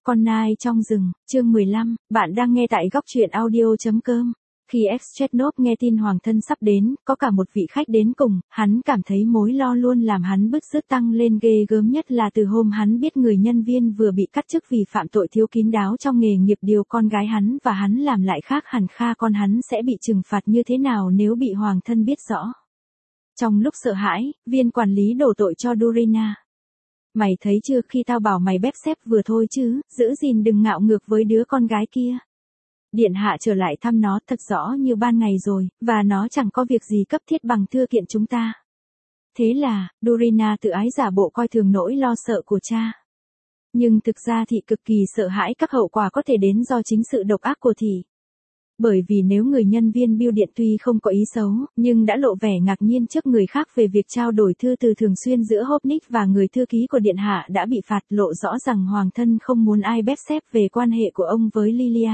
Con nai trong rừng, chương 15, bạn đang nghe tại góc truyện audio.com. Khi Extretnov nghe tin hoàng thân sắp đến, có cả một vị khách đến cùng, hắn cảm thấy mối lo luôn làm hắn bứt rứt tăng lên ghê gớm, nhất là từ hôm hắn biết người nhân viên vừa bị cắt chức vì phạm tội thiếu kín đáo trong nghề nghiệp điều con gái hắn, và hắn làm lại khác hẳn Kha con hắn sẽ bị trừng phạt như thế nào nếu bị hoàng thân biết rõ. Trong lúc sợ hãi, viên quản lý đổ tội cho Dorina. Mày thấy chưa, khi tao bảo mày bép xép vừa thôi chứ, giữ gìn đừng ngạo ngược với đứa con gái kia. Điện hạ trở lại thăm nó thật rõ như ban ngày rồi, và nó chẳng có việc gì cấp thiết bằng thưa kiện chúng ta. Thế là, Dorina tự ái giả bộ coi thường nỗi lo sợ của cha. Nhưng thực ra thị cực kỳ sợ hãi các hậu quả có thể đến do chính sự độc ác của thị. Bởi vì nếu người nhân viên bưu điện tuy không có ý xấu, nhưng đã lộ vẻ ngạc nhiên trước người khác về việc trao đổi thư từ thường xuyên giữa Hopnik và người thư ký của điện hạ đã bị phạt, lộ rõ rằng hoàng thân không muốn ai bép xép về quan hệ của ông với Lilia.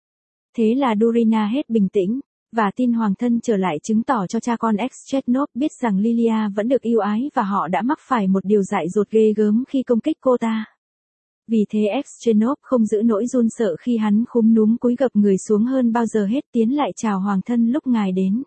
Thế là Dorina hết bình tĩnh, và tin hoàng thân trở lại chứng tỏ cho cha con Extretnov biết rằng Lilia vẫn được yêu ái và họ đã mắc phải một điều dại dột ghê gớm khi công kích cô ta. Vì thế Extretnov không giữ nỗi run sợ khi hắn khúm núm cúi gập người xuống hơn bao giờ hết, tiến lại chào hoàng thân lúc ngài đến.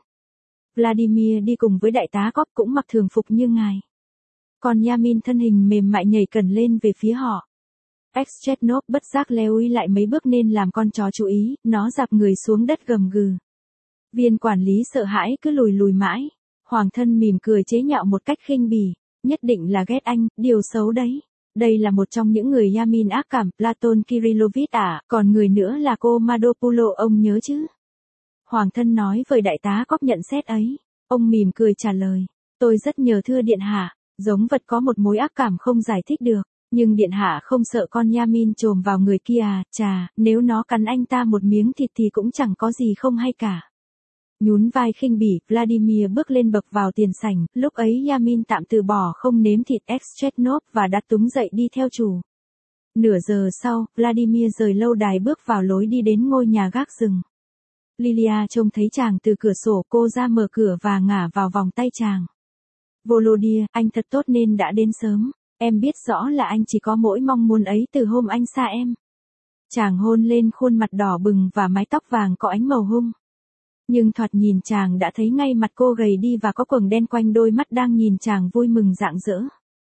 Vladimir đi cùng với đại tá Kop cũng mặc thường phục như ngài. Còn Yamin thân hình mềm mại nhảy cẩn lên về phía họ. Extretnov bất giác leo lại mấy bước nên làm con chó chú ý, nó dạp người xuống đất gầm gừ. Viên quản lý sợ hãi cứ lùi lùi mãi. Hoàng thân mỉm cười chế nhạo một cách khinh bỉ, nhất định là ghét anh, điều xấu đấy. Đây là một trong những người Yamin ác cảm, Platon Kirillovich còn người nữa là cô Madopulo, ông nhớ chứ? Hoàng thân nói với đại tá Kop nhận xét ấy. Ông mỉm cười trả lời, tôi rất nhớ thưa điện hạ, giống vật có một mối ác cảm không giải thích được, nhưng điện hạ không sợ con Yamin chồm vào người kia à, chà, nếu nó cắn anh ta một miếng thịt thì cũng chẳng có gì không hay cả. Nhún vai khinh bỉ, Vladimir bước lên bậc vào tiền sảnh, lúc ấy Yamin tạm từ bỏ không nếm thịt Extretnov và đã túm dậy đi theo chủ. Nửa giờ sau, Vladimir rời lâu đài bước vào lối đi đến ngôi nhà gác rừng. Lilia trông thấy chàng từ cửa sổ, cô ra mở cửa và ngả vào vòng tay chàng. Volodya, anh thật tốt nên đã đến sớm, em biết rõ là anh chỉ có mỗi mong muốn ấy từ hôm anh xa em. Chàng hôn lên khuôn mặt đỏ bừng và mái tóc vàng có ánh màu hung. Nhưng thoạt nhìn chàng đã thấy ngay mặt cô gầy đi và có quầng đen quanh đôi mắt đang nhìn chàng vui mừng rạng rỡ.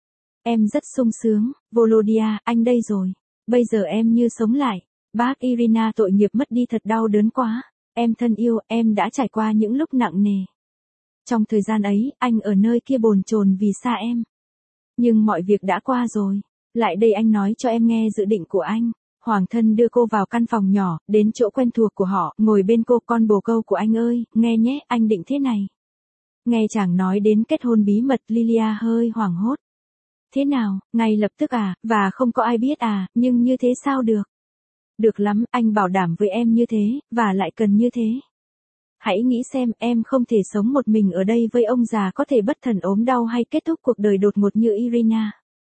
Em rất sung sướng, Volodya, anh đây rồi. Bây giờ em như sống lại. Bác Irina tội nghiệp mất đi thật đau đớn quá. Em thân yêu, em đã trải qua những lúc nặng nề. Trong thời gian ấy, anh ở nơi kia bồn chồn vì xa em. Nhưng mọi việc đã qua rồi. Lại đây anh nói cho em nghe dự định của anh. Hoàng thân đưa cô vào căn phòng nhỏ, đến chỗ quen thuộc của họ, ngồi bên cô. Con bồ câu của anh ơi, nghe nhé, anh định thế này. Nghe chàng nói đến kết hôn bí mật, Lilia hơi hoảng hốt. Thế nào, ngay lập tức à, và không có ai biết à, nhưng như thế sao được? Được lắm, anh bảo đảm với em như thế, và lại cần như thế. Hãy nghĩ xem, em không thể sống một mình ở đây với ông già có thể bất thần ốm đau hay kết thúc cuộc đời đột ngột như Irina.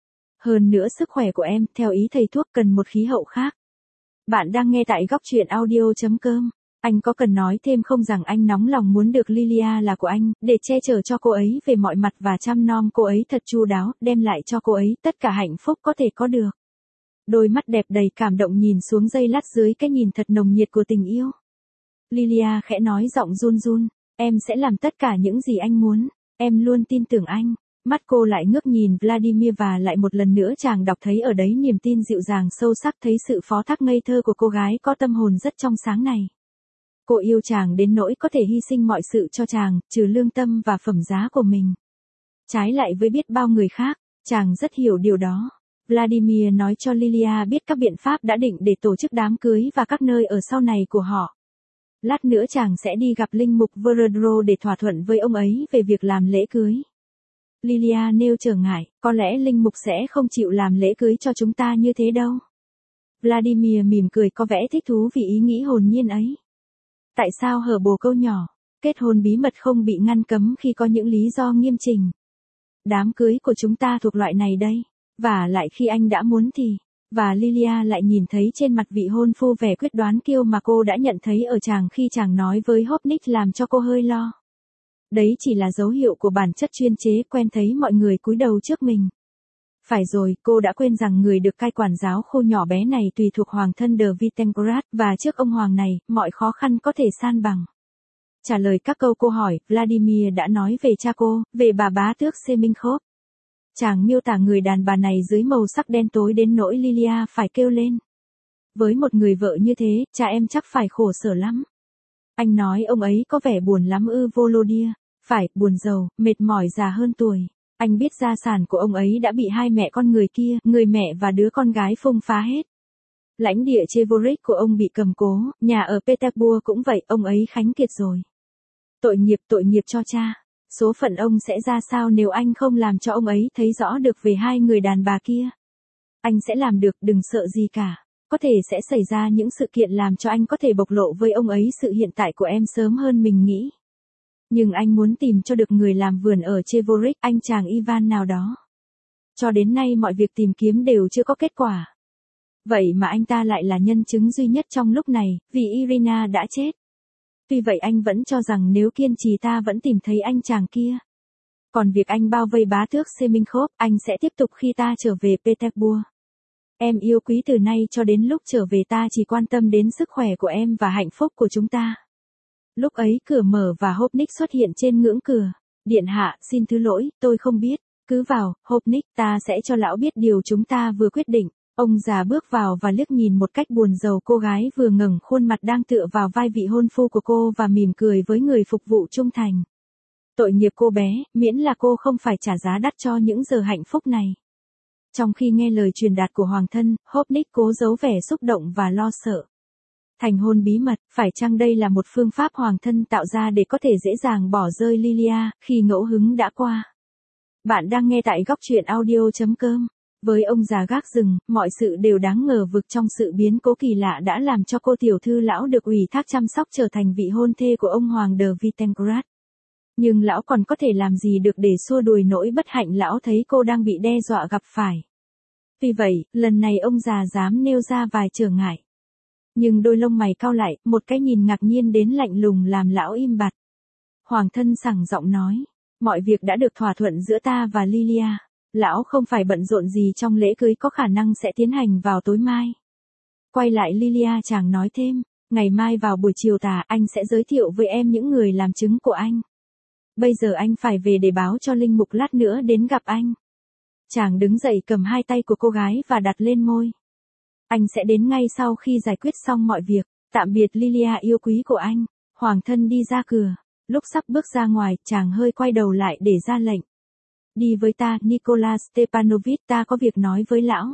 Hơn nữa sức khỏe của em, theo ý thầy thuốc, cần một khí hậu khác. Bạn đang nghe tại góc truyện audio.com. Anh có cần nói thêm không rằng anh nóng lòng muốn được Lilia là của anh, để che chở cho cô ấy về mọi mặt và chăm nom cô ấy thật chu đáo, đem lại cho cô ấy tất cả hạnh phúc có thể có được. Đôi mắt đẹp đầy cảm động nhìn xuống dây lát dưới cái nhìn thật nồng nhiệt của tình yêu. Lilia khẽ nói giọng run run, em sẽ làm tất cả những gì anh muốn, em luôn tin tưởng anh. Mắt cô lại ngước nhìn Vladimir và lại một lần nữa chàng đọc thấy ở đấy niềm tin dịu dàng sâu sắc, thấy sự phó thác ngây thơ của cô gái có tâm hồn rất trong sáng này. Cô yêu chàng đến nỗi có thể hy sinh mọi sự cho chàng, trừ lương tâm và phẩm giá của mình. Trái lại với biết bao người khác, chàng rất hiểu điều đó. Vladimir nói cho Lilia biết các biện pháp đã định để tổ chức đám cưới và các nơi ở sau này của họ. Lát nữa chàng sẽ đi gặp linh mục Verodro để thỏa thuận với ông ấy về việc làm lễ cưới. Lilia nêu trở ngại, có lẽ linh mục sẽ không chịu làm lễ cưới cho chúng ta như thế đâu. Vladimir mỉm cười có vẻ thích thú vì ý nghĩ hồn nhiên ấy. Tại sao hở bồ câu nhỏ, kết hôn bí mật không bị ngăn cấm khi có những lý do nghiêm chỉnh. Đám cưới của chúng ta thuộc loại này đây, và lại khi anh đã muốn thì, và Lilia lại nhìn thấy trên mặt vị hôn phu vẻ quyết đoán kiêu mà cô đã nhận thấy ở chàng khi chàng nói với Hopnik làm cho cô hơi lo. Đấy chỉ là dấu hiệu của bản chất chuyên chế quen thấy mọi người cúi đầu trước mình. Phải rồi, cô đã quên rằng người được cai quản giáo khu nhỏ bé này tùy thuộc hoàng thân de Vitingrad, và trước ông hoàng này, mọi khó khăn có thể san bằng. Trả lời các câu cô hỏi, Vladimir đã nói về cha cô, về bà bá tước Semenkhov. Chàng miêu tả người đàn bà này dưới màu sắc đen tối đến nỗi Lilia phải kêu lên. Với một người vợ như thế, cha em chắc phải khổ sở lắm. Anh nói ông ấy có vẻ buồn lắm ư Volodya. Phải, buồn rầu, mệt mỏi già hơn tuổi. Anh biết gia sản của ông ấy đã bị hai mẹ con người kia, người mẹ và đứa con gái phông phá hết. Lãnh địa Chevorik của ông bị cầm cố, nhà ở Petersburg cũng vậy, ông ấy khánh kiệt rồi. Tội nghiệp cho cha. Số phận ông sẽ ra sao nếu anh không làm cho ông ấy thấy rõ được về hai người đàn bà kia? Anh sẽ làm được, đừng sợ gì cả. Có thể sẽ xảy ra những sự kiện làm cho anh có thể bộc lộ với ông ấy sự hiện tại của em sớm hơn mình nghĩ. Nhưng anh muốn tìm cho được người làm vườn ở Chevorik, anh chàng Ivan nào đó. Cho đến nay mọi việc tìm kiếm đều chưa có kết quả. Vậy mà anh ta lại là nhân chứng duy nhất trong lúc này, vì Irina đã chết. Tuy vậy anh vẫn cho rằng nếu kiên trì ta vẫn tìm thấy anh chàng kia. Còn việc anh bao vây bá tước Semenkhov, anh sẽ tiếp tục khi ta trở về Petersburg. Em yêu quý từ nay cho đến lúc trở về ta chỉ quan tâm đến sức khỏe của em và hạnh phúc của chúng ta. Lúc ấy cửa mở và Hopnik xuất hiện trên ngưỡng cửa. Điện hạ, xin thứ lỗi, tôi không biết. Cứ vào, Hopnik, ta sẽ cho lão biết điều chúng ta vừa quyết định. Ông già bước vào và liếc nhìn một cách buồn rầu cô gái vừa ngẩng khuôn mặt đang tựa vào vai vị hôn phu của cô và mỉm cười với người phục vụ trung thành. Tội nghiệp cô bé, miễn là cô không phải trả giá đắt cho những giờ hạnh phúc này. Trong khi nghe lời truyền đạt của hoàng thân, Hopnik cố giấu vẻ xúc động và lo sợ. Thành hôn bí mật, phải chăng đây là một phương pháp hoàng thân tạo ra để có thể dễ dàng bỏ rơi Lilia, khi ngẫu hứng đã qua? Bạn đang nghe tại góc truyện audio.com. Với ông già gác rừng, mọi sự đều đáng ngờ vực trong sự biến cố kỳ lạ đã làm cho cô tiểu thư lão được ủy thác chăm sóc trở thành vị hôn thê của ông hoàng de Vitingrad. Nhưng lão còn có thể làm gì được để xua đuổi nỗi bất hạnh lão thấy cô đang bị đe dọa gặp phải. Tuy vậy, lần này ông già dám nêu ra vài trở ngại. Nhưng đôi lông mày cau lại, một cái nhìn ngạc nhiên đến lạnh lùng làm lão im bặt. Hoàng thân sảng giọng nói, mọi việc đã được thỏa thuận giữa ta và Lilia. Lão không phải bận rộn gì trong lễ cưới có khả năng sẽ tiến hành vào tối mai. Quay lại Lilia chàng nói thêm, ngày mai vào buổi chiều tà anh sẽ giới thiệu với em những người làm chứng của anh. Bây giờ anh phải về để báo cho linh mục lát nữa đến gặp anh. Chàng đứng dậy cầm hai tay của cô gái và đặt lên môi. Anh sẽ đến ngay sau khi giải quyết xong mọi việc. Tạm biệt Lilia yêu quý của anh. Hoàng thân đi ra cửa. Lúc sắp bước ra ngoài, chàng hơi quay đầu lại để ra lệnh. Đi với ta, Nicolas Stepanovich, ta có việc nói với lão.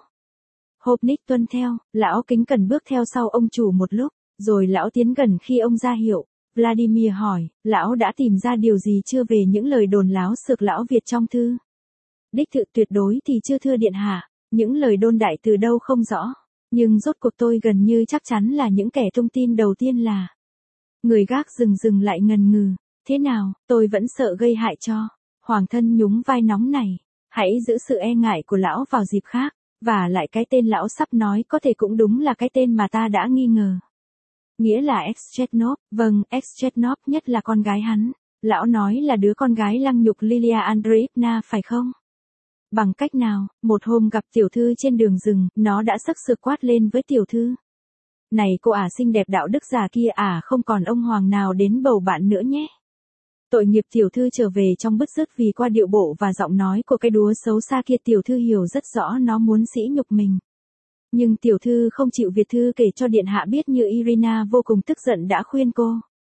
Hopnik tuân theo, lão kính cẩn bước theo sau ông chủ một lúc, rồi lão tiến gần khi ông ra hiệu. Vladimir hỏi, lão đã tìm ra điều gì chưa về những lời đồn láo xược lão Việt trong thư? Đích thực tuyệt đối thì chưa thưa điện hạ, những lời đồn đại từ đâu không rõ. Nhưng rốt cuộc tôi gần như chắc chắn là những kẻ tung tin đầu tiên là. Người gác dừng lại ngần ngừ, thế nào, tôi vẫn sợ gây hại cho. Hoàng thân nhún vai nóng này, hãy giữ sự e ngại của lão vào dịp khác, và lại cái tên lão sắp nói có thể cũng đúng là cái tên mà ta đã nghi ngờ. Nghĩa là Exchetnov, vâng, Exchetnov nhất là con gái hắn. Lão nói là đứa con gái lăng nhục Lilia Andreevna phải không? Bằng cách nào, một hôm gặp tiểu thư trên đường rừng, nó đã sắc sược quát lên với tiểu thư. Này cô xinh đẹp đạo đức già kia không còn ông hoàng nào đến bầu bạn nữa nhé. Tội nghiệp tiểu thư trở về trong bứt rứt vì qua điệu bộ và giọng nói của cái đúa xấu xa kia tiểu thư hiểu rất rõ nó muốn sỉ nhục mình. Nhưng tiểu thư không chịu Việt thư kể cho điện hạ biết như Irina vô cùng tức giận đã khuyên cô.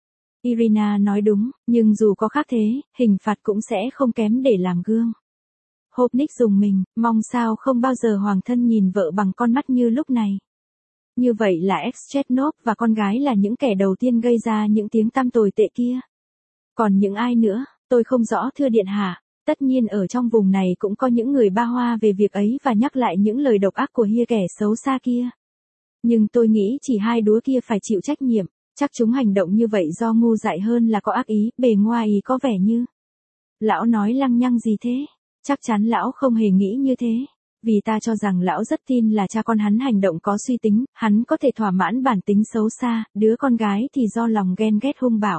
Irina nói đúng, nhưng dù có khác thế, hình phạt cũng sẽ không kém để làm gương. Hopnik dùng mình, mong sao không bao giờ hoàng thân nhìn vợ bằng con mắt như lúc này. Như vậy là Exchetnov và con gái là những kẻ đầu tiên gây ra những tiếng tăm tồi tệ kia. Còn những ai nữa, tôi không rõ thưa điện hạ, tất nhiên ở trong vùng này cũng có những người ba hoa về việc ấy và nhắc lại những lời độc ác của kẻ xấu xa kia. Nhưng tôi nghĩ chỉ hai đứa kia phải chịu trách nhiệm, chắc chúng hành động như vậy do ngu dại hơn là có ác ý, bề ngoài ý có vẻ như. Lão nói lăng nhăng gì thế? Chắc chắn lão không hề nghĩ như thế. Vì ta cho rằng lão rất tin là cha con hắn hành động có suy tính, hắn có thể thỏa mãn bản tính xấu xa, đứa con gái thì do lòng ghen ghét hung bạo.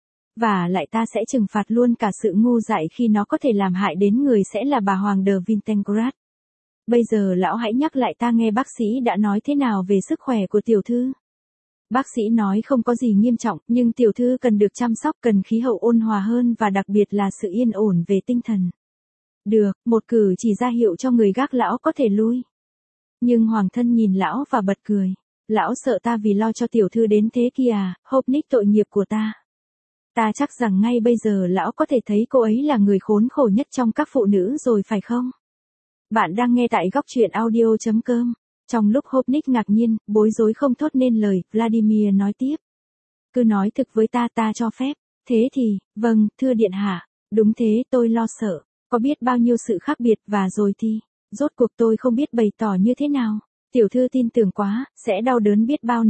Và lại ta sẽ trừng phạt luôn cả sự ngu dại khi nó có thể làm hại đến người sẽ là bà hoàng de Vitingrad. Bây giờ lão hãy nhắc lại ta nghe bác sĩ đã nói thế nào về sức khỏe của tiểu thư. Bác sĩ nói không có gì nghiêm trọng, nhưng tiểu thư cần được chăm sóc, cần khí hậu ôn hòa hơn và đặc biệt là sự yên ổn về tinh thần. Được, một cử chỉ ra hiệu cho người gác lão có thể lui. Nhưng hoàng thân nhìn lão và bật cười. Lão sợ ta vì lo cho tiểu thư đến thế kia à, Hopnik tội nghiệp của ta. Ta chắc rằng ngay bây giờ lão có thể thấy cô ấy là người khốn khổ nhất trong các phụ nữ rồi phải không? Bạn đang nghe tại góc truyện audio.com. Trong lúc Hopnik ngạc nhiên, bối rối không thốt nên lời, Vladimir nói tiếp. Cứ nói thực với ta cho phép. Thế thì, vâng, thưa điện hạ. Đúng thế, tôi lo sợ. Có biết bao nhiêu sự khác biệt và rồi thì, rốt cuộc tôi không biết bày tỏ như thế nào. Tiểu thư tin tưởng quá, sẽ đau đớn biết bao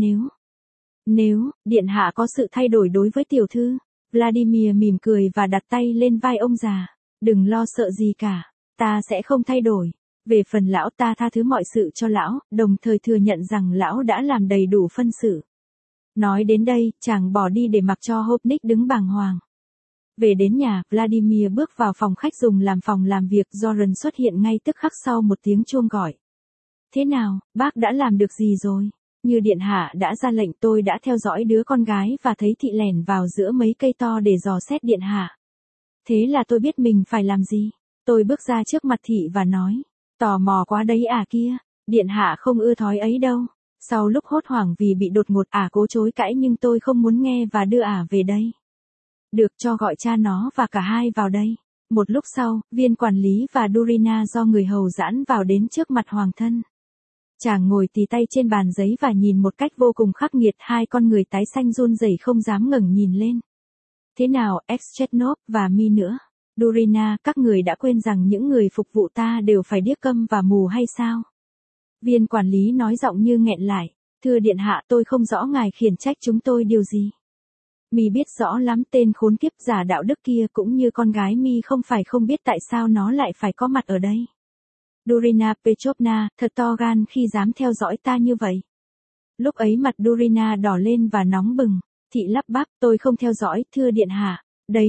nếu, điện hạ có sự thay đổi đối với tiểu thư. Vladimir mỉm cười và đặt tay lên vai ông già. Đừng lo sợ gì cả, ta sẽ không thay đổi. Về phần lão ta tha thứ mọi sự cho lão, đồng thời thừa nhận rằng lão đã làm đầy đủ phân sự. Nói đến đây, chàng bỏ đi để mặc cho Hopnik đứng bàng hoàng. Về đến nhà, Vladimir bước vào phòng khách dùng làm phòng làm việc, Zoran xuất hiện ngay tức khắc sau một tiếng chuông gọi. Thế nào, bác đã làm được gì rồi? Như điện hạ đã ra lệnh, tôi đã theo dõi đứa con gái và thấy thị lẻn vào giữa mấy cây to để dò xét điện hạ. Thế là tôi biết mình phải làm gì. Tôi bước ra trước mặt thị và nói, tò mò quá đấy à kia, điện hạ không ưa thói ấy đâu. Sau lúc hốt hoảng vì bị đột ngột cố chối cãi nhưng tôi không muốn nghe và đưa về đây. Được, cho gọi cha nó và cả hai vào đây. Một lúc sau, viên quản lý và Durina do người hầu giãn vào đến trước mặt hoàng thân. Chàng ngồi tì tay trên bàn giấy và nhìn một cách vô cùng khắc nghiệt, hai con người tái xanh run rẩy không dám ngẩng nhìn lên. Thế nào, Exchetnov và Mi nữa? Durina, các người đã quên rằng những người phục vụ ta đều phải điếc câm và mù hay sao? Viên quản lý nói giọng như nghẹn lại. Thưa điện hạ, tôi không rõ ngài khiển trách chúng tôi điều gì. Mi biết rõ lắm, tên khốn kiếp giả đạo đức kia cũng như con gái Mi không phải không biết tại sao nó lại phải có mặt ở đây. Durina Petrovna, thật to gan khi dám theo dõi ta như vậy. Lúc ấy mặt Durina đỏ lên và nóng bừng. Thị lắp bắp, tôi không theo dõi, thưa điện hạ.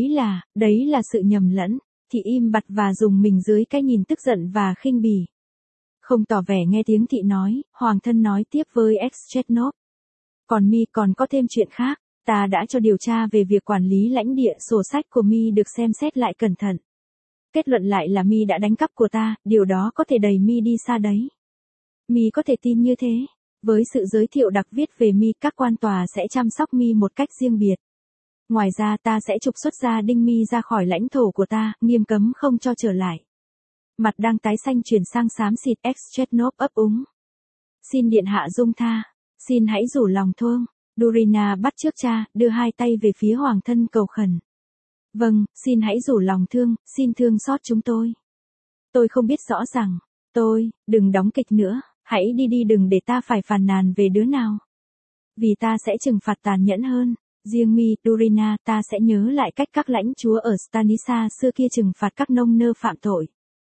Đấy là sự nhầm lẫn. Thị im bặt và dùng mình dưới cái nhìn tức giận và khinh bỉ. Không tỏ vẻ nghe tiếng thị nói, hoàng thân nói tiếp với Exchetnov. Còn Mi còn có thêm chuyện khác. Ta đã cho điều tra về việc quản lý lãnh địa, sổ sách của Mi được xem xét lại cẩn thận. Kết luận lại là Mi đã đánh cắp của ta, điều đó có thể đẩy Mi đi xa đấy. Mi có thể tin như thế. Với sự giới thiệu đặc viết về Mi, các quan tòa sẽ chăm sóc Mi một cách riêng biệt. Ngoài ra ta sẽ trục xuất gia đình Mi ra khỏi lãnh thổ của ta, nghiêm cấm không cho trở lại. Mặt đang tái xanh chuyển sang xám xịt, Exchetnov ấp úng. Xin điện hạ dung tha. Xin hãy rủ lòng thương. Durina bắt chước cha, đưa hai tay về phía hoàng thân cầu khẩn. Vâng, xin hãy rủ lòng thương, xin thương xót chúng tôi. Tôi không biết rõ rằng, đừng đóng kịch nữa, hãy đi đừng để ta phải phàn nàn về đứa nào. Vì ta sẽ trừng phạt tàn nhẫn hơn. Riêng Mi, Durina, ta sẽ nhớ lại cách các lãnh chúa ở Stanisa xưa kia trừng phạt các nông nơ phạm tội.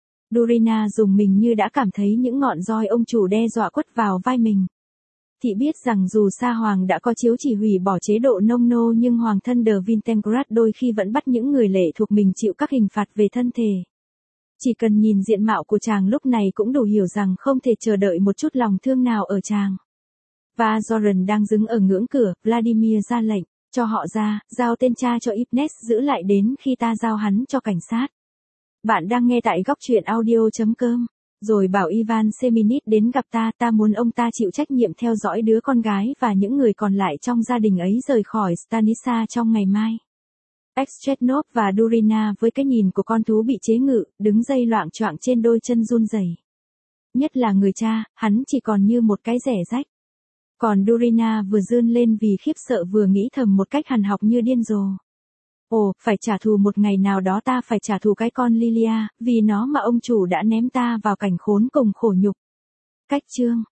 Durina dùng mình như đã cảm thấy những ngọn roi ông chủ đe dọa quất vào vai mình. Thị biết rằng dù Sa Hoàng đã có chiếu chỉ hủy bỏ chế độ nông nô nhưng Hoàng thân de Vintengrad đôi khi vẫn bắt những người lệ thuộc mình chịu các hình phạt về thân thể. Chỉ cần nhìn diện mạo của chàng lúc này cũng đủ hiểu rằng không thể chờ đợi một chút lòng thương nào ở chàng. Và Zoran đang đứng ở ngưỡng cửa, Vladimir ra lệnh, cho họ ra, giao tên cha cho Ipnes giữ lại đến khi ta giao hắn cho cảnh sát. Bạn đang nghe tại góc truyện audio.com. Rồi bảo Ivan Seminit đến gặp ta muốn ông ta chịu trách nhiệm theo dõi đứa con gái và những người còn lại trong gia đình ấy rời khỏi Stanisa trong ngày mai. Exchetnov và Durina với cái nhìn của con thú bị chế ngự, đứng dây loạng choạng trên đôi chân run rẩy. Nhất là người cha, hắn chỉ còn như một cái rẻ rách. Còn Durina vừa rươn lên vì khiếp sợ vừa nghĩ thầm một cách hằn học như điên rồ. Ồ, phải trả thù một ngày nào đó, ta phải trả thù cái con Lilia, vì nó mà ông chủ đã ném ta vào cảnh khốn cùng khổ nhục. Cách chương